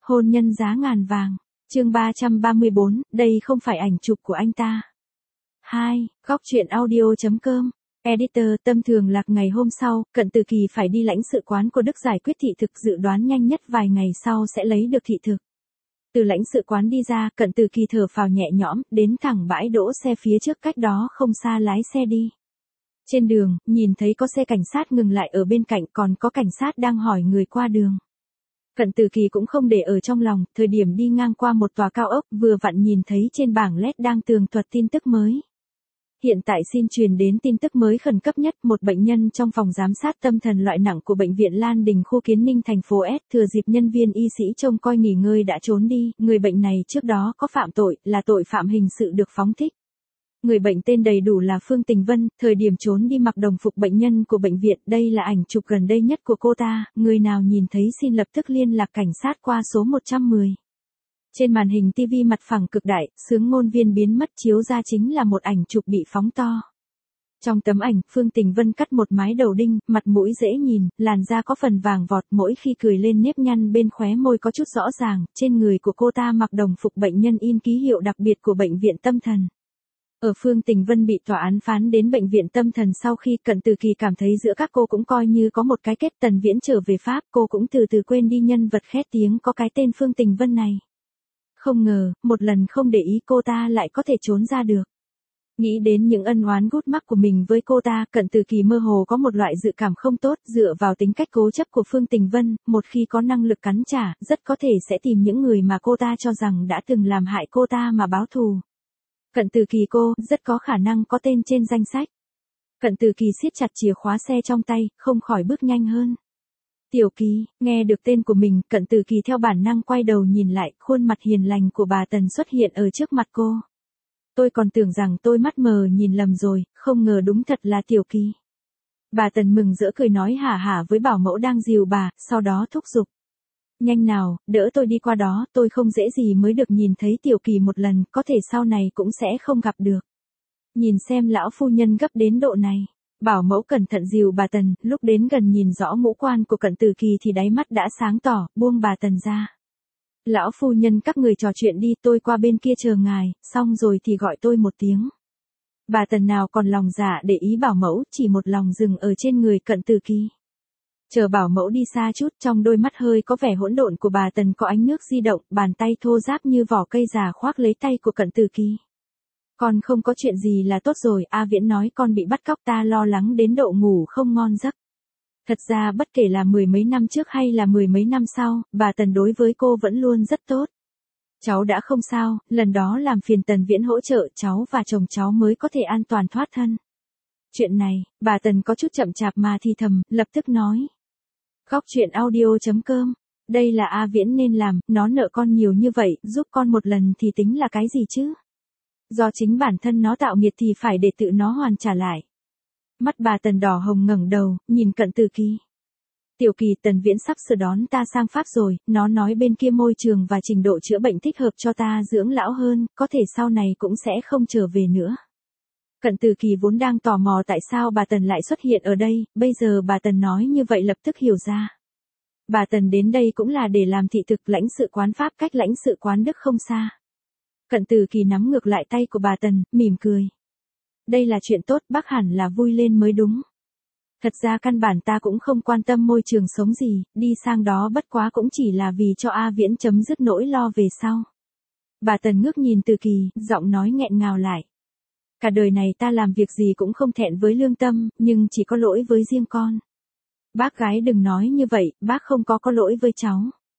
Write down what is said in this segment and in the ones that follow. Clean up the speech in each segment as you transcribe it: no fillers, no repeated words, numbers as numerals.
Hôn nhân giá ngàn vàng. Chương 334, đây không phải ảnh chụp của anh ta. 2. Góc truyện audio.com. Editor. Tâm thường lạc. Ngày hôm sau, Cận Từ Kỳ phải đi lãnh sự quán của Đức giải quyết thị thực, dự đoán nhanh nhất vài ngày sau sẽ lấy được thị thực. Từ lãnh sự quán đi ra, Cận Từ Kỳ thở phào nhẹ nhõm, đến thẳng bãi đỗ xe phía trước cách đó không xa lái xe đi. Trên đường, nhìn thấy có xe cảnh sát ngừng lại ở bên cạnh, còn có cảnh sát đang hỏi người qua đường. Cận Từ Kỳ cũng không để ở trong lòng, thời điểm đi ngang qua một tòa cao ốc, vừa vặn nhìn thấy trên bảng LED đang tường thuật tin tức mới. Hiện tại xin truyền đến tin tức mới khẩn cấp nhất, một bệnh nhân trong phòng giám sát tâm thần loại nặng của bệnh viện Lan Đình khu Kiến Ninh thành phố S, thừa dịp nhân viên y sĩ trông coi nghỉ ngơi đã trốn đi, người bệnh này trước đó có phạm tội, là tội phạm hình sự được phóng thích. Người bệnh tên đầy đủ là Phương Tình Vân, thời điểm trốn đi mặc đồng phục bệnh nhân của bệnh viện, đây là ảnh chụp gần đây nhất của cô ta, người nào nhìn thấy xin lập tức liên lạc cảnh sát qua số 110. Trên màn hình TV mặt phẳng cực đại, xướng ngôn viên biến mất chiếu ra chính là một ảnh chụp bị phóng to. Trong tấm ảnh, Phương Tình Vân cắt một mái đầu đinh, mặt mũi dễ nhìn, làn da có phần vàng vọt, mỗi khi cười lên nếp nhăn bên khóe môi có chút rõ ràng, trên người của cô ta mặc đồng phục bệnh nhân in ký hiệu đặc biệt của bệnh viện tâm thần. Ở Phương Tình Vân bị tòa án phán đến bệnh viện tâm thần sau khi Cận Từ Kỳ cảm thấy giữa các cô cũng coi như có một cái kết. Tần Viễn trở về Pháp, cô cũng từ từ quên đi nhân vật khét tiếng có cái tên Phương Tình Vân này. Không ngờ, một lần không để ý cô ta lại có thể trốn ra được. Nghĩ đến những ân oán gút mắc của mình với cô ta, Cận Từ Kỳ mơ hồ có một loại dự cảm không tốt, dựa vào tính cách cố chấp của Phương Tình Vân, một khi có năng lực cắn trả, rất có thể sẽ tìm những người mà cô ta cho rằng đã từng làm hại cô ta mà báo thù. Cận Từ Kỳ cô, rất có khả năng có tên trên danh sách. Cận Từ Kỳ siết chặt chìa khóa xe trong tay, không khỏi bước nhanh hơn. Tiểu Kỳ, nghe được tên của mình, Cận Từ Kỳ theo bản năng quay đầu nhìn lại, khuôn mặt hiền lành của bà Tần xuất hiện ở trước mặt cô. Tôi còn tưởng rằng tôi mắt mờ nhìn lầm rồi, không ngờ đúng thật là Tiểu Kỳ. Bà Tần mừng rỡ cười nói hả hả với bảo mẫu đang dìu bà, sau đó thúc giục. Nhanh nào, đỡ tôi đi qua đó, tôi không dễ gì mới được nhìn thấy Tiểu Kỳ một lần, có thể sau này cũng sẽ không gặp được. Nhìn xem lão phu nhân gấp đến độ này. Bảo mẫu cẩn thận dìu bà Tần, lúc đến gần nhìn rõ ngũ quan của Cận Từ Kỳ thì đáy mắt đã sáng tỏ, buông bà Tần ra. Lão phu nhân các người trò chuyện đi, tôi qua bên kia chờ ngài, xong rồi thì gọi tôi một tiếng. Bà Tần nào còn lòng dạ để ý bảo mẫu, chỉ một lòng dừng ở trên người Cận Từ Kỳ. Chờ bảo mẫu đi xa chút, trong đôi mắt hơi có vẻ hỗn độn của bà Tần có ánh nước di động, bàn tay thô ráp như vỏ cây già khoác lấy tay của Cận Từ Kỳ. Con không có chuyện gì là tốt rồi, A Viễn nói con bị bắt cóc, ta lo lắng đến độ ngủ không ngon giấc. Thật ra bất kể là mười mấy năm trước hay là mười mấy năm sau, bà Tần đối với cô vẫn luôn rất tốt. Cháu đã không sao, lần đó làm phiền Tần Viễn hỗ trợ cháu và chồng cháu mới có thể an toàn thoát thân. Chuyện này, bà Tần có chút chậm chạp mà thì thầm, lập tức nói. Góc truyện audio.com. Đây là A Viễn nên làm, nó nợ con nhiều như vậy, giúp con một lần thì tính là cái gì chứ? Do chính bản thân nó tạo nghiệt thì phải để tự nó hoàn trả lại. Mắt bà Tần đỏ hồng ngẩng đầu, nhìn Cận Từ Kỳ. Tiểu Kỳ, Tần Viễn sắp sửa đón ta sang Pháp rồi, nó nói bên kia môi trường và trình độ chữa bệnh thích hợp cho ta dưỡng lão hơn, có thể sau này cũng sẽ không trở về nữa. Cận Từ Kỳ vốn đang tò mò tại sao bà Tần lại xuất hiện ở đây, bây giờ bà Tần nói như vậy lập tức hiểu ra. Bà Tần đến đây cũng là để làm thị thực, lãnh sự quán Pháp cách lãnh sự quán Đức không xa. Cận Từ Kỳ nắm ngược lại tay của bà Tần, mỉm cười. Đây là chuyện tốt, bác hẳn là vui lên mới đúng. Thật ra căn bản ta cũng không quan tâm môi trường sống gì, đi sang đó bất quá cũng chỉ là vì cho A Viễn chấm dứt nỗi lo về sau. Bà Tần ngước nhìn Từ Kỳ, giọng nói nghẹn ngào lại. Cả đời này ta làm việc gì cũng không thẹn với lương tâm, nhưng chỉ có lỗi với riêng con. Bác gái đừng nói như vậy, bác không có lỗi với cháu.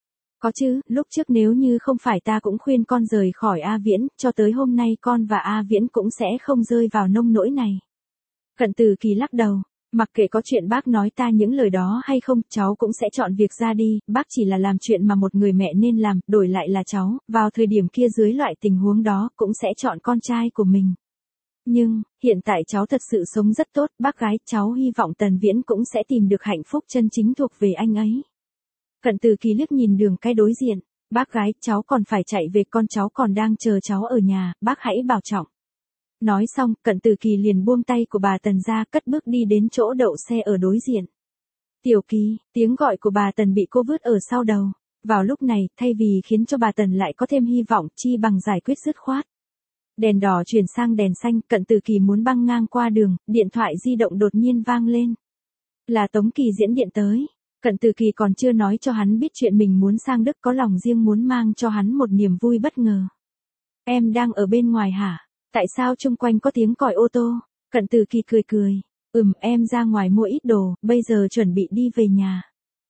Có chứ, lúc trước nếu như không phải ta cũng khuyên con rời khỏi A Viễn, cho tới hôm nay con và A Viễn cũng sẽ không rơi vào nông nỗi này. Cận Từ Kỳ lắc đầu, mặc kệ có chuyện bác nói ta những lời đó hay không, cháu cũng sẽ chọn việc ra đi, bác chỉ là làm chuyện mà một người mẹ nên làm, đổi lại là cháu, vào thời điểm kia dưới loại tình huống đó, cũng sẽ chọn con trai của mình. Nhưng, hiện tại cháu thật sự sống rất tốt, bác gái, cháu hy vọng Tần Viễn cũng sẽ tìm được hạnh phúc chân chính thuộc về anh ấy. Cận Từ Kỳ liếc nhìn đường cái đối diện, bác gái, cháu còn phải chạy về, con cháu còn đang chờ cháu ở nhà, bác hãy bảo trọng. Nói xong, Cận Từ Kỳ liền buông tay của bà Tần ra, cất bước đi đến chỗ đậu xe ở đối diện. Tiểu Kỳ, tiếng gọi của bà Tần bị cô vứt ở sau đầu. Vào lúc này, thay vì khiến cho bà Tần lại có thêm hy vọng, chi bằng giải quyết dứt khoát. Đèn đỏ chuyển sang đèn xanh, Cận Từ Kỳ muốn băng ngang qua đường, điện thoại di động đột nhiên vang lên. Là Tống Kỳ Diễn điện tới. Cận Từ Kỳ còn chưa nói cho hắn biết chuyện mình muốn sang Đức, có lòng riêng muốn mang cho hắn một niềm vui bất ngờ. Em đang ở bên ngoài hả? Tại sao chung quanh có tiếng còi ô tô? Cận Từ Kỳ cười cười. Em ra ngoài mua ít đồ, bây giờ chuẩn bị đi về nhà.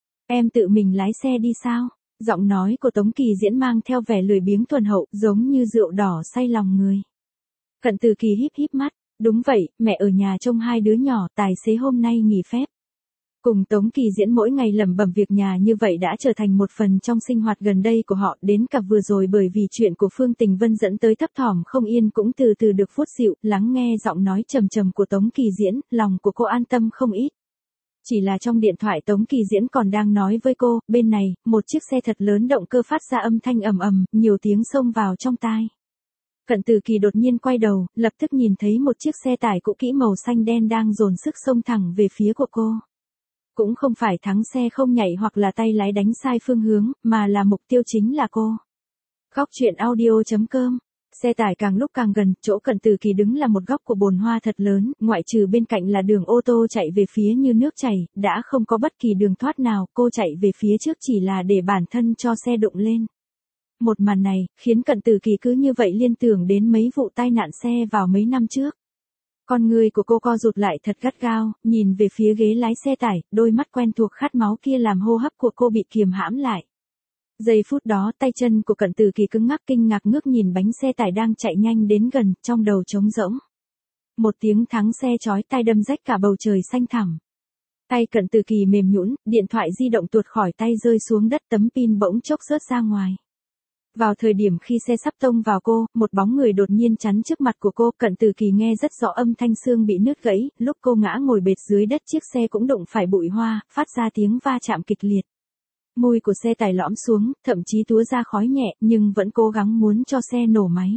Em tự mình lái xe đi sao? Giọng nói của Tống Kỳ Diễn mang theo vẻ lười biếng thuần hậu, giống như rượu đỏ say lòng người. Cận Từ Kỳ híp híp mắt. Đúng vậy, mẹ ở nhà trông 2 đứa nhỏ, tài xế hôm nay nghỉ phép. Cùng Tống Kỳ Diễn mỗi ngày lẩm bẩm việc nhà như vậy đã trở thành một phần trong sinh hoạt gần đây của họ, đến cả vừa rồi bởi vì chuyện của Phương Tình Vân dẫn tới thấp thỏm không yên cũng từ từ được vuốt dịu, lắng nghe giọng nói trầm trầm của Tống Kỳ Diễn, lòng của cô an tâm không ít. Chỉ là trong điện thoại Tống Kỳ Diễn còn đang nói với cô, bên này, một chiếc xe thật lớn động cơ phát ra âm thanh ầm ầm, nhiều tiếng xông vào trong tai. Cận Từ Kỳ đột nhiên quay đầu, lập tức nhìn thấy một chiếc xe tải cũ kỹ màu xanh đen đang dồn sức xông thẳng về phía của cô. Cũng không phải thắng xe không nhảy hoặc là tay lái đánh sai phương hướng, mà là mục tiêu chính là cô. Góc truyện audio.com. Xe tải càng lúc càng gần, chỗ Cận Từ Kỳ đứng là một góc của bồn hoa thật lớn, ngoại trừ bên cạnh là đường ô tô chạy về phía như nước chảy, đã không có bất kỳ đường thoát nào, cô chạy về phía trước chỉ là để bản thân cho xe đụng lên. Một màn này, khiến Cận Từ Kỳ cứ như vậy liên tưởng đến mấy vụ tai nạn xe vào mấy năm trước. Con người của cô co rụt lại thật gắt gao, nhìn về phía ghế lái xe tải, đôi mắt quen thuộc khát máu kia làm hô hấp của cô bị kiềm hãm lại. Giây phút đó tay chân của Cận Từ Kỳ cứng ngắc kinh ngạc ngước nhìn bánh xe tải đang chạy nhanh đến gần, trong đầu trống rỗng. Một tiếng thắng xe chói tai đâm rách cả bầu trời xanh thẳm. Tay Cận Từ Kỳ mềm nhũn, điện thoại di động tuột khỏi tay rơi xuống đất, tấm pin bỗng chốc rớt ra ngoài. Vào thời điểm khi xe sắp tông vào cô, một bóng người đột nhiên chắn trước mặt của cô, Cận Từ Kỳ nghe rất rõ âm thanh xương bị nứt gãy, lúc cô ngã ngồi bệt dưới đất chiếc xe cũng đụng phải bụi hoa, phát ra tiếng va chạm kịch liệt. Mui của xe tải lõm xuống, thậm chí túa ra khói nhẹ, nhưng vẫn cố gắng muốn cho xe nổ máy.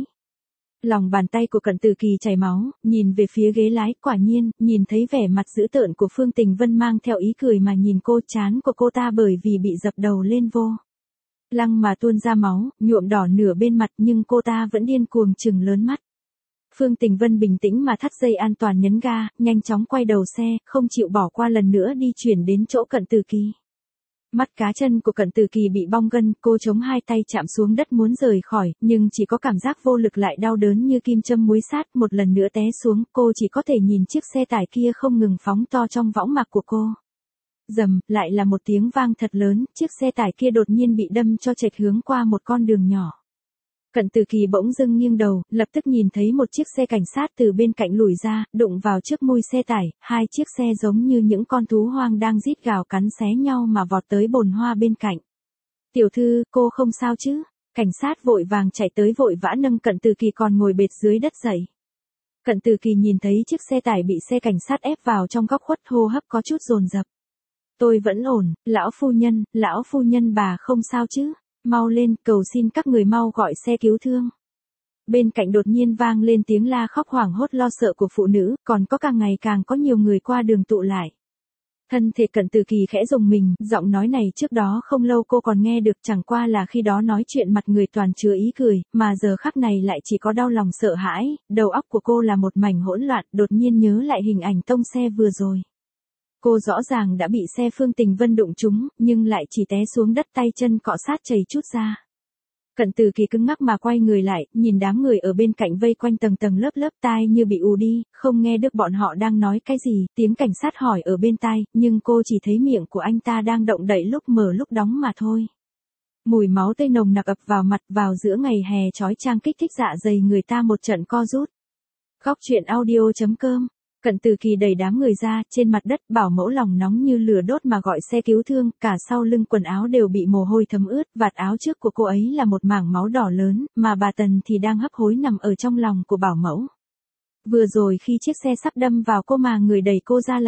Lòng bàn tay của Cận Từ Kỳ chảy máu, nhìn về phía ghế lái, quả nhiên, nhìn thấy vẻ mặt dữ tợn của Phương Tình Vân mang theo ý cười mà nhìn cô, trán của cô ta bởi vì bị dập đầu lên vô lăng mà tuôn ra máu, nhuộm đỏ nửa bên mặt, nhưng cô ta vẫn điên cuồng trừng lớn mắt. Phương Tình Vân bình tĩnh mà thắt dây an toàn nhấn ga, nhanh chóng quay đầu xe, không chịu bỏ qua lần nữa đi chuyển đến chỗ Cận Từ Kỳ. Mắt cá chân của Cận Từ Kỳ bị bong gân, cô chống hai tay chạm xuống đất muốn rời khỏi, nhưng chỉ có cảm giác vô lực lại đau đớn như kim châm muối sát, một lần nữa té xuống, cô chỉ có thể nhìn chiếc xe tải kia không ngừng phóng to trong võng mạc của cô. Rầm, lại là một tiếng vang thật lớn, chiếc xe tải kia đột nhiên bị đâm cho chệch hướng qua một con đường nhỏ. Cận Từ Kỳ bỗng dưng nghiêng đầu, lập tức nhìn thấy một chiếc xe cảnh sát từ bên cạnh lùi ra, đụng vào trước mui xe tải, hai chiếc xe giống như những con thú hoang đang rít gào cắn xé nhau mà vọt tới bồn hoa bên cạnh. Tiểu thư, cô không sao chứ? Cảnh sát vội vàng chạy tới vội vã nâng Cận Từ Kỳ còn ngồi bệt dưới đất dậy. Cận Từ Kỳ nhìn thấy chiếc xe tải bị xe cảnh sát ép vào trong góc khuất, hô hấp có chút dồn dập. Tôi vẫn ổn, lão phu nhân bà không sao chứ? Mau lên, cầu xin các người mau gọi xe cứu thương. Bên cạnh đột nhiên vang lên tiếng la khóc hoảng hốt lo sợ của phụ nữ, còn có càng ngày càng có nhiều người qua đường tụ lại. Thân thể Cận Từ Kỳ khẽ rùng mình, giọng nói này trước đó không lâu cô còn nghe được, chẳng qua là khi đó nói chuyện mặt người toàn chứa ý cười, mà giờ khắc này lại chỉ có đau lòng sợ hãi, đầu óc của cô là một mảnh hỗn loạn, đột nhiên nhớ lại hình ảnh tông xe vừa rồi. Cô rõ ràng đã bị xe Phương Tình Vân đụng trúng, nhưng lại chỉ té xuống đất, tay chân cọ sát chảy chút ra. Cận Từ Kỳ cứng ngắc mà quay người lại, nhìn đám người ở bên cạnh vây quanh tầng tầng lớp lớp, tai như bị ù đi, không nghe được bọn họ đang nói cái gì, tiếng cảnh sát hỏi ở bên tai, nhưng cô chỉ thấy miệng của anh ta đang động đậy lúc mở lúc đóng mà thôi. Mùi máu tươi nồng nặc ập vào mặt, vào giữa ngày hè chói chang kích thích dạ dày người ta một trận co rút. Góc truyện audio.com. Cận Từ Kỳ đẩy đám người ra, trên mặt đất, bảo mẫu lòng nóng như lửa đốt mà gọi xe cứu thương, cả sau lưng quần áo đều bị mồ hôi thấm ướt, vạt áo trước của cô ấy là một mảng máu đỏ lớn, mà bà Tần thì đang hấp hối nằm ở trong lòng của bảo mẫu. Vừa rồi khi chiếc xe sắp đâm vào cô mà người đẩy cô ra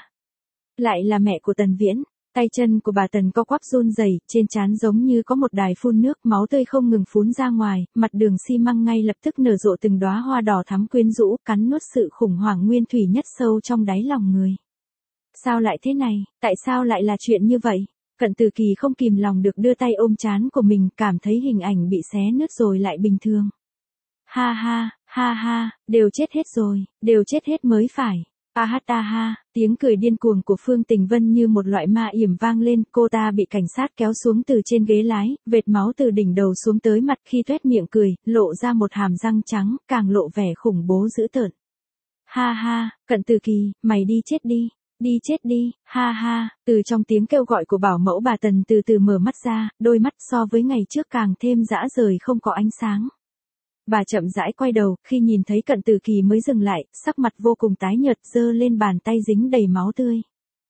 lại là mẹ của Tần Viễn. Tay chân của bà Tần co quắp run rẩy, trên trán giống như có một đài phun nước, máu tươi không ngừng phún ra ngoài, mặt đường xi măng ngay lập tức nở rộ từng đóa hoa đỏ thắm quyến rũ, cắn nuốt sự khủng hoảng nguyên thủy nhất sâu trong đáy lòng người. Sao lại thế này? Tại sao lại là chuyện như vậy? Cận Từ Kỳ không kìm lòng được đưa tay ôm trán của mình, cảm thấy hình ảnh bị xé nứt rồi lại bình thường. Ha ha, đều chết hết rồi, đều chết hết mới phải. A ha, tiếng cười điên cuồng của Phương Tình Vân như một loại ma yểm vang lên, cô ta bị cảnh sát kéo xuống từ trên ghế lái, vệt máu từ đỉnh đầu xuống tới mặt, khi toét miệng cười, lộ ra một hàm răng trắng, càng lộ vẻ khủng bố dữ tợn. Ha, Cận Từ Kỳ, mày đi chết đi. Đi chết đi, ha, từ trong tiếng kêu gọi của bảo mẫu bà Tần từ từ mở mắt ra, đôi mắt so với ngày trước càng thêm dã rời không có ánh sáng. Bà chậm rãi quay đầu, khi nhìn thấy Cận Từ Kỳ mới dừng lại, sắc mặt vô cùng tái nhợt, giơ lên bàn tay dính đầy máu tươi.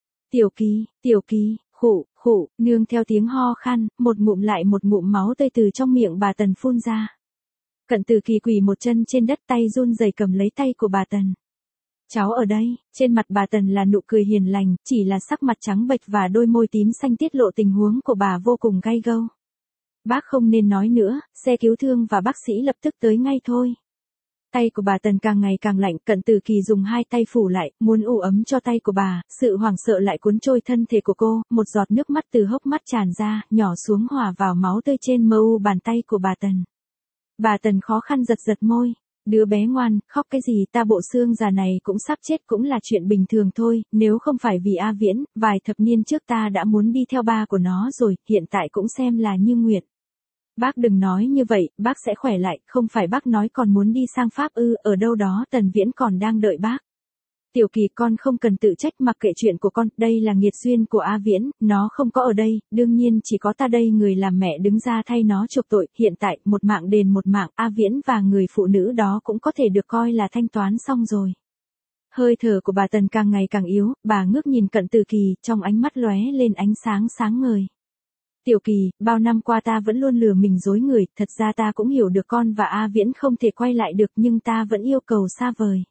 Tiểu Kỳ, khụ, nương theo tiếng ho khan, một ngụm lại một ngụm máu tươi từ trong miệng bà Tần phun ra. Cận Từ Kỳ quỳ một chân trên đất, tay run rẩy cầm lấy tay của bà Tần. Cháu ở đây, trên mặt bà Tần là nụ cười hiền lành, chỉ là sắc mặt trắng bệch và đôi môi tím xanh tiết lộ tình huống của bà vô cùng gay gâu. Bác không nên nói nữa, xe cứu thương và bác sĩ lập tức tới ngay thôi. Tay của bà Tần càng ngày càng lạnh, Cận Từ Kỳ dùng hai tay phủ lại, muốn ủ ấm cho tay của bà, sự hoảng sợ lại cuốn trôi thân thể của cô, một giọt nước mắt từ hốc mắt tràn ra, nhỏ xuống hòa vào máu tươi trên mu bàn tay của bà Tần. Bà Tần khó khăn giật môi. Đứa bé ngoan, khóc cái gì, ta bộ xương già này cũng sắp chết cũng là chuyện bình thường thôi, nếu không phải vì A Viễn, vài thập niên trước ta đã muốn đi theo ba của nó rồi, hiện tại cũng xem là như nguyện. Bác đừng nói như vậy, bác sẽ khỏe lại, không phải bác nói còn muốn đi sang Pháp ư, ở đâu đó Tần Viễn còn đang đợi bác. Tiểu Kỳ, con không cần tự trách, mặc kệ chuyện của con, đây là nghiệt duyên của A Viễn, nó không có ở đây, đương nhiên chỉ có ta đây người làm mẹ đứng ra thay nó chuộc tội, hiện tại, một mạng đền một mạng, A Viễn và người phụ nữ đó cũng có thể được coi là thanh toán xong rồi. Hơi thở của bà Tần càng ngày càng yếu, bà ngước nhìn Cận Từ Kỳ, trong ánh mắt lóe lên ánh sáng sáng ngời. Tiểu Kỳ, bao năm qua ta vẫn luôn lừa mình dối người, thật ra ta cũng hiểu được con và A Viễn không thể quay lại được nhưng ta vẫn yêu cầu xa vời.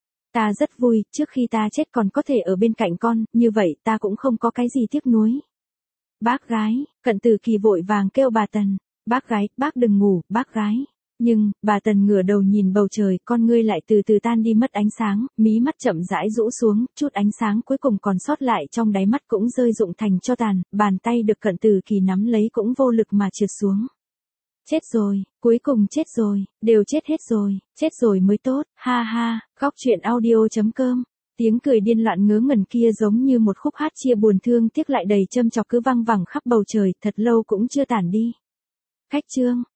Ta rất vui, trước khi ta chết còn có thể ở bên cạnh con, như vậy ta cũng không có cái gì tiếc nuối. Bác gái, Cận Từ Kỳ vội vàng kêu bà Tần. Bác gái, bác đừng ngủ, bác gái. Nhưng, bà Tần ngửa đầu nhìn bầu trời, con ngươi lại từ từ tan đi mất ánh sáng, mí mắt chậm rãi rũ xuống, chút ánh sáng cuối cùng còn sót lại trong đáy mắt cũng rơi rụng thành tro tàn, bàn tay được Cận Từ Kỳ nắm lấy cũng vô lực mà trượt xuống. Chết rồi, cuối cùng chết rồi, đều chết hết rồi, chết rồi mới tốt, ha, góc truyện audio.com. Tiếng cười điên loạn ngớ ngẩn kia giống như một khúc hát chia buồn thương tiếc lại đầy châm chọc cứ vang vẳng khắp bầu trời, thật lâu cũng chưa tản đi. Khách chương.